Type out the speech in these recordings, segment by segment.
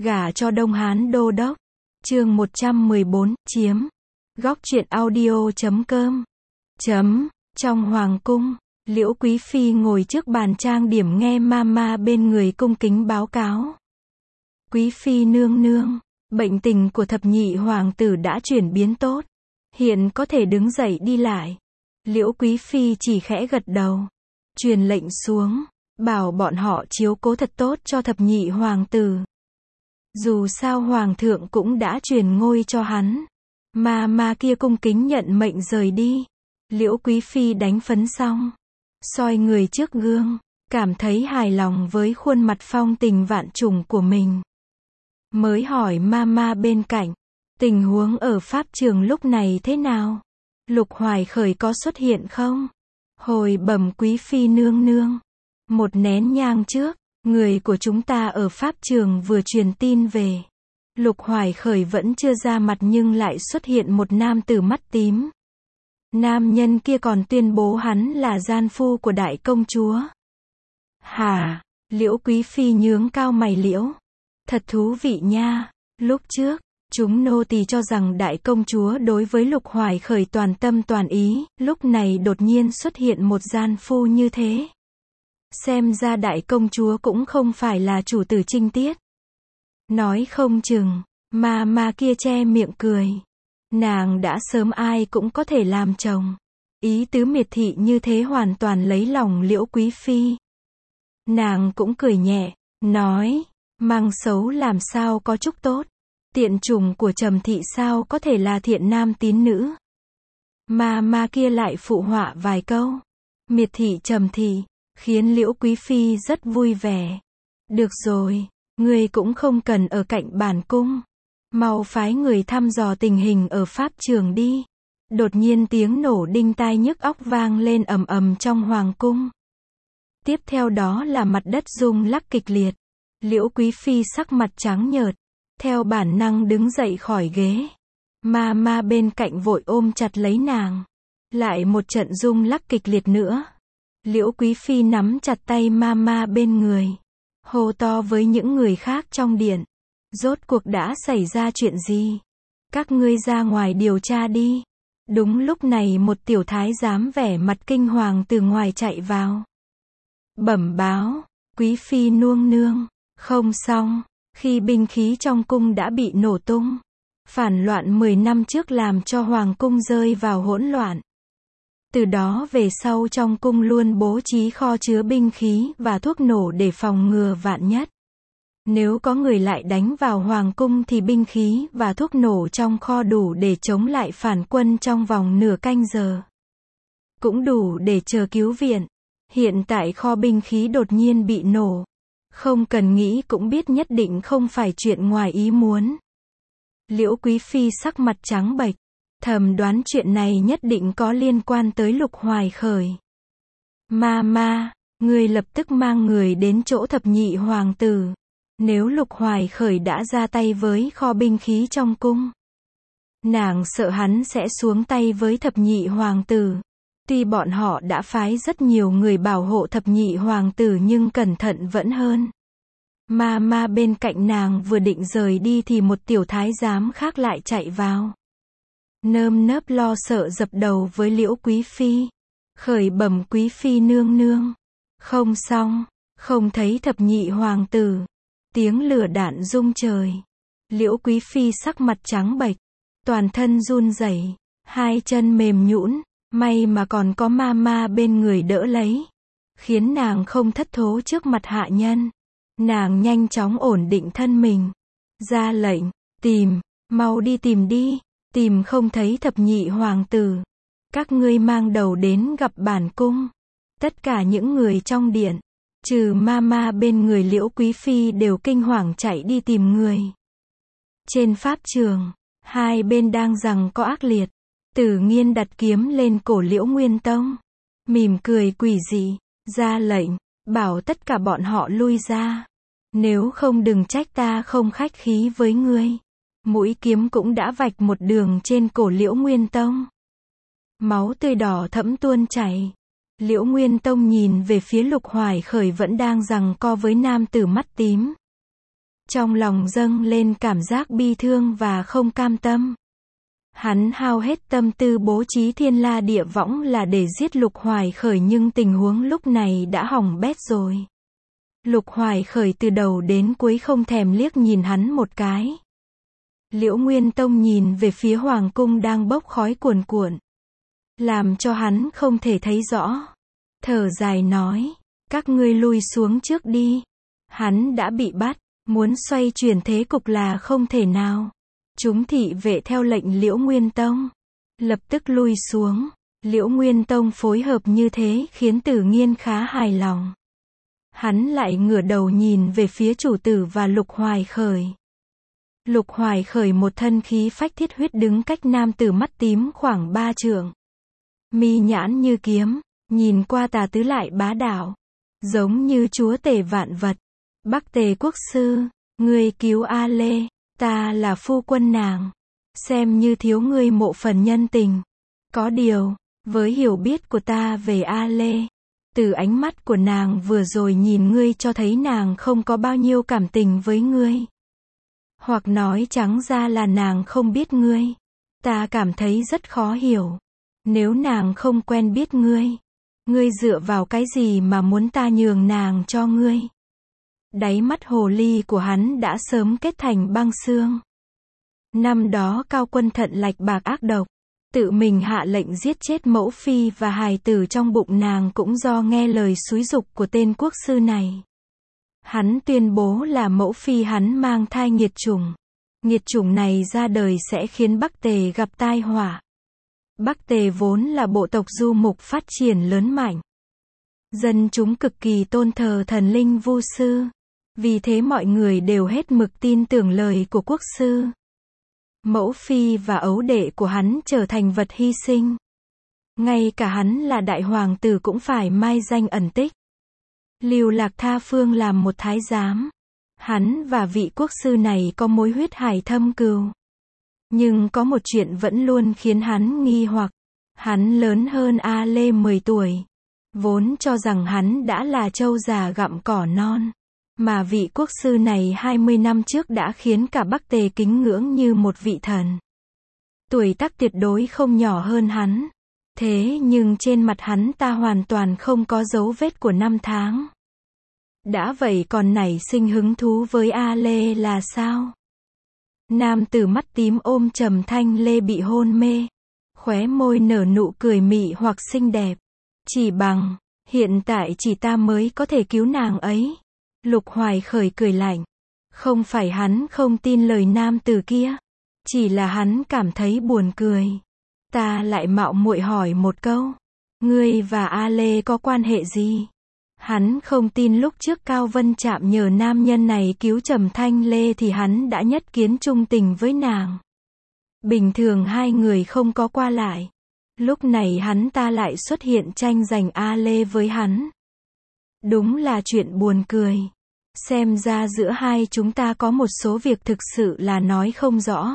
Gả cho Đông Hán đô đốc. Chương 114, chiếm. Góc truyện audio.com. Trong hoàng cung, Liễu Quý Phi ngồi trước bàn trang điểm nghe mama bên người cung kính báo cáo. Quý Phi nương nương, bệnh tình của thập nhị hoàng tử đã chuyển biến tốt. Hiện có thể đứng dậy đi lại. Liễu Quý Phi chỉ khẽ gật đầu. Truyền lệnh xuống, bảo bọn họ chiếu cố thật tốt cho thập nhị hoàng tử. Dù sao hoàng thượng cũng đã truyền ngôi cho hắn. Mà kia cung kính nhận mệnh rời đi. Liễu Quý Phi đánh phấn xong, soi người trước gương, cảm thấy hài lòng với khuôn mặt phong tình vạn trùng của mình. Mới hỏi mama bên cạnh, tình huống ở pháp trường lúc này thế nào? Lục Hoài Khởi có xuất hiện không? Hồi bẩm Quý Phi nương nương, một nén nhang trước, người của chúng ta ở pháp trường vừa truyền tin về. Lục Hoài Khởi vẫn chưa ra mặt nhưng lại xuất hiện một nam tử mắt tím. Nam nhân kia còn tuyên bố hắn là gian phu của đại công chúa. Hả? Liễu Quý Phi nhướng cao mày liễu. Thật thú vị nha. Lúc trước, chúng nô tỳ cho rằng đại công chúa đối với Lục Hoài Khởi toàn tâm toàn ý, lúc này đột nhiên xuất hiện một gian phu như thế. Xem ra đại công chúa cũng không phải là chủ tử trinh tiết. Nói không chừng, mà kia che miệng cười. Nàng đã sớm ai cũng có thể làm chồng. Ý tứ miệt thị như thế hoàn toàn lấy lòng Liễu Quý Phi. Nàng cũng cười nhẹ, nói, mang xấu làm sao có chút tốt. Tiện chủng của Trầm thị sao có thể là thiện nam tín nữ. Mà kia lại phụ họa vài câu. Miệt thị Trầm thị, khiến Liễu Quý Phi rất vui vẻ. Được rồi, ngươi cũng không cần ở cạnh bản cung. Mau phái người thăm dò tình hình ở pháp trường đi. Đột nhiên tiếng nổ đinh tai nhức óc vang lên ầm ầm trong hoàng cung. Tiếp theo đó là mặt đất rung lắc kịch liệt. Liễu Quý Phi sắc mặt trắng nhợt, theo bản năng đứng dậy khỏi ghế. Mà bên cạnh vội ôm chặt lấy nàng. Lại một trận rung lắc kịch liệt nữa. Liễu Quý Phi nắm chặt tay mà bên người, hô to với những người khác trong điện. Rốt cuộc đã xảy ra chuyện gì? Các ngươi ra ngoài điều tra đi. Đúng lúc này một tiểu thái giám vẻ mặt kinh hoàng từ ngoài chạy vào. Bẩm báo, Quý Phi nương nương, không xong, khi binh khí trong cung đã bị nổ tung. Phản loạn 10 năm trước làm cho hoàng cung rơi vào hỗn loạn. Từ đó về sau trong cung luôn bố trí kho chứa binh khí và thuốc nổ để phòng ngừa vạn nhất. Nếu có người lại đánh vào hoàng cung thì binh khí và thuốc nổ trong kho đủ để chống lại phản quân trong vòng nửa canh giờ. Cũng đủ để chờ cứu viện. Hiện tại kho binh khí đột nhiên bị nổ. Không cần nghĩ cũng biết nhất định không phải chuyện ngoài ý muốn. Liễu Quý Phi sắc mặt trắng bệch, thầm đoán chuyện này nhất định có liên quan tới Lục Hoài Khởi. Mà, người lập tức mang người đến chỗ thập nhị hoàng tử. Nếu Lục Hoài Khởi đã ra tay với kho binh khí trong cung, nàng sợ hắn sẽ xuống tay với thập nhị hoàng tử. Tuy bọn họ đã phái rất nhiều người bảo hộ thập nhị hoàng tử nhưng cẩn thận vẫn hơn. Mà bên cạnh nàng vừa định rời đi thì một tiểu thái giám khác lại chạy vào. Nơm nớp lo sợ dập đầu với Liễu Quý Phi. Khởi bẩm Quý Phi nương nương. Không xong, không thấy thập nhị hoàng tử. Tiếng lửa đạn rung trời. Liễu Quý Phi sắc mặt trắng bệch, toàn thân run rẩy, hai chân mềm nhũn, may mà còn có ma bên người đỡ lấy, khiến nàng không thất thố trước mặt hạ nhân. Nàng nhanh chóng ổn định thân mình, ra lệnh, tìm, mau đi tìm đi, tìm không thấy thập nhị hoàng tử. Các ngươi mang đầu đến gặp bản cung. Tất cả những người trong điện, trừ ma bên người Liễu Quý Phi đều kinh hoàng chạy đi tìm người. Trên pháp trường, hai bên đang giằng co ác liệt. Tử Nghiên đặt kiếm lên cổ Liễu Nguyên Tông, mỉm cười quỷ dị, ra lệnh, bảo tất cả bọn họ lui ra. Nếu không đừng trách ta không khách khí với ngươi. Mũi kiếm cũng đã vạch một đường trên cổ Liễu Nguyên Tông. Máu tươi đỏ thẫm tuôn chảy. Liễu Nguyên Tông nhìn về phía Lục Hoài Khởi vẫn đang giằng co với nam tử mắt tím. Trong lòng dâng lên cảm giác bi thương và không cam tâm. Hắn hao hết tâm tư bố trí thiên la địa võng là để giết Lục Hoài Khởi, nhưng tình huống lúc này đã hỏng bét rồi. Lục Hoài Khởi từ đầu đến cuối không thèm liếc nhìn hắn một cái. Liễu Nguyên Tông nhìn về phía hoàng cung đang bốc khói cuồn cuộn, làm cho hắn không thể thấy rõ. Thở dài nói, các ngươi lui xuống trước đi. Hắn đã bị bắt, muốn xoay chuyển thế cục là không thể nào. Chúng thị vệ theo lệnh Liễu Nguyên Tông, lập tức lui xuống. Liễu Nguyên Tông phối hợp như thế khiến Tử Nghiên khá hài lòng. Hắn lại ngửa đầu nhìn về phía chủ tử và Lục Hoài Khởi. Lục Hoài Khởi một thân khí phách thiết huyết đứng cách nam tử mắt tím khoảng 3 trượng. Mi nhãn như kiếm, nhìn qua tà tứ lại bá đạo, giống như chúa tể vạn vật. Bắc Tề quốc sư, ngươi cứu A Lê, ta là phu quân nàng, xem như thiếu ngươi mộ phần nhân tình. Có điều, với hiểu biết của ta về A Lê, từ ánh mắt của nàng vừa rồi nhìn ngươi cho thấy nàng không có bao nhiêu cảm tình với ngươi. Hoặc nói trắng ra là nàng không biết ngươi. Ta cảm thấy rất khó hiểu. Nếu nàng không quen biết ngươi, ngươi dựa vào cái gì mà muốn ta nhường nàng cho ngươi? Đáy mắt hồ ly của hắn đã sớm kết thành băng xương. Năm đó Cao Quân thận lạch bạc ác độc, tự mình hạ lệnh giết chết mẫu phi và hài tử trong bụng nàng cũng do nghe lời xúi giục của tên quốc sư này. Hắn tuyên bố là mẫu phi hắn mang thai nghiệt chủng. Nghiệt chủng này ra đời sẽ khiến Bắc Tề gặp tai họa. Bắc Tề vốn là bộ tộc du mục phát triển lớn mạnh. Dân chúng cực kỳ tôn thờ thần linh Vu sư. Vì thế mọi người đều hết mực tin tưởng lời của quốc sư. Mẫu phi và ấu đệ của hắn trở thành vật hy sinh. Ngay cả hắn là đại hoàng tử cũng phải mai danh ẩn tích. Lưu lạc tha phương làm một thái giám. Hắn và vị quốc sư này có mối huyết hải thâm cừu. Nhưng có một chuyện vẫn luôn khiến hắn nghi hoặc. Hắn lớn hơn A Lê 10 tuổi. Vốn cho rằng hắn đã là trâu già gặm cỏ non. Mà vị quốc sư này 20 năm trước đã khiến cả Bắc Tề kính ngưỡng như một vị thần. Tuổi tác tuyệt đối không nhỏ hơn hắn. Thế nhưng trên mặt hắn ta hoàn toàn không có dấu vết của năm tháng. Đã vậy còn nảy sinh hứng thú với A Lê là sao? Nam tử mắt tím ôm Trầm Thanh Lê bị hôn mê. Khóe môi nở nụ cười mị hoặc xinh đẹp. Chỉ bằng, hiện tại chỉ ta mới có thể cứu nàng ấy. Lục Hoài Khởi cười lạnh. Không phải hắn không tin lời nam tử kia. Chỉ là hắn cảm thấy buồn cười. Ta lại mạo muội hỏi một câu. Ngươi và A Lê có quan hệ gì? Hắn không tin lúc trước Cao Vân Trạm nhờ nam nhân này cứu Trầm Thanh Lê thì hắn đã nhất kiến trung tình với nàng. Bình thường hai người không có qua lại. Lúc này hắn ta lại xuất hiện tranh giành A Lê với hắn. Đúng là chuyện buồn cười. Xem ra giữa hai chúng ta có một số việc thực sự là nói không rõ.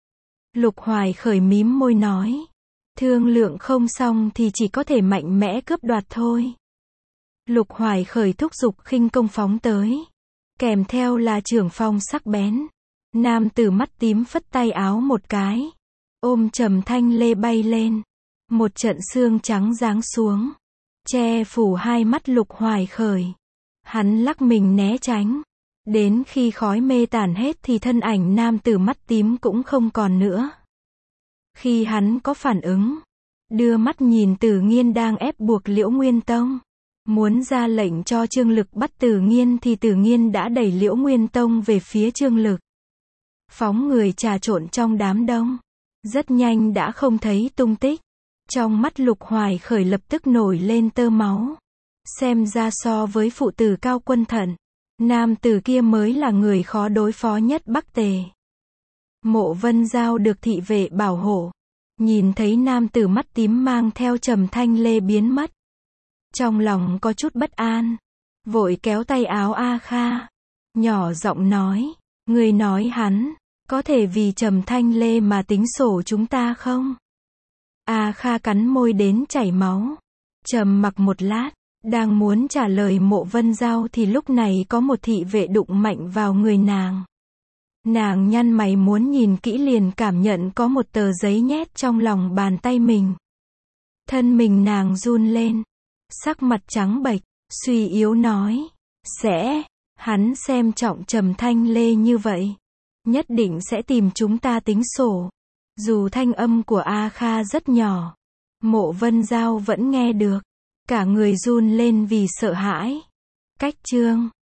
Lục Hoài Khởi mím môi nói. Thương lượng không xong thì chỉ có thể mạnh mẽ cướp đoạt thôi. Lục Hoài Khởi thúc giục khinh công phóng tới. Kèm theo là trưởng phong sắc bén. Nam tử mắt tím phất tay áo một cái. Ôm Trầm Thanh Lê bay lên. Một trận xương trắng giáng xuống. Che phủ hai mắt Lục Hoài Khởi. Hắn lắc mình né tránh. Đến khi khói mê tản hết thì thân ảnh nam tử mắt tím cũng không còn nữa. Khi hắn có phản ứng, đưa mắt nhìn Tử Nghiên đang ép buộc Liễu Nguyên Tông. Muốn ra lệnh cho Trương Lực bắt Tử Nghiên thì Tử Nghiên đã đẩy Liễu Nguyên Tông về phía Trương Lực. Phóng người trà trộn trong đám đông. Rất nhanh đã không thấy tung tích. Trong mắt Lục Hoài Khởi lập tức nổi lên tơ máu. Xem ra so với phụ tử Cao Quân Thận, nam tử kia mới là người khó đối phó nhất Bắc Tề. Mộ Vân Giao được thị vệ bảo hộ. Nhìn thấy nam tử mắt tím mang theo Trầm Thanh Lê biến mất. Trong lòng có chút bất an. Vội kéo tay áo A Kha. Nhỏ giọng nói. Người nói hắn, có thể vì Trầm Thanh Lê mà tính sổ chúng ta không? A Kha cắn môi đến chảy máu. Trầm mặc một lát. Đang muốn trả lời Mộ Vân Giao thì lúc này có một thị vệ đụng mạnh vào người nàng. Nàng nhăn mày muốn nhìn kỹ liền cảm nhận có một tờ giấy nhét trong lòng bàn tay mình. Thân mình nàng run lên. Sắc mặt trắng bệch, suy yếu nói. Hắn xem trọng Trầm Thanh Lê như vậy. Nhất định sẽ tìm chúng ta tính sổ. Dù thanh âm của A Kha rất nhỏ. Mộ Vân Giao vẫn nghe được. Cả người run lên vì sợ hãi. Cách chương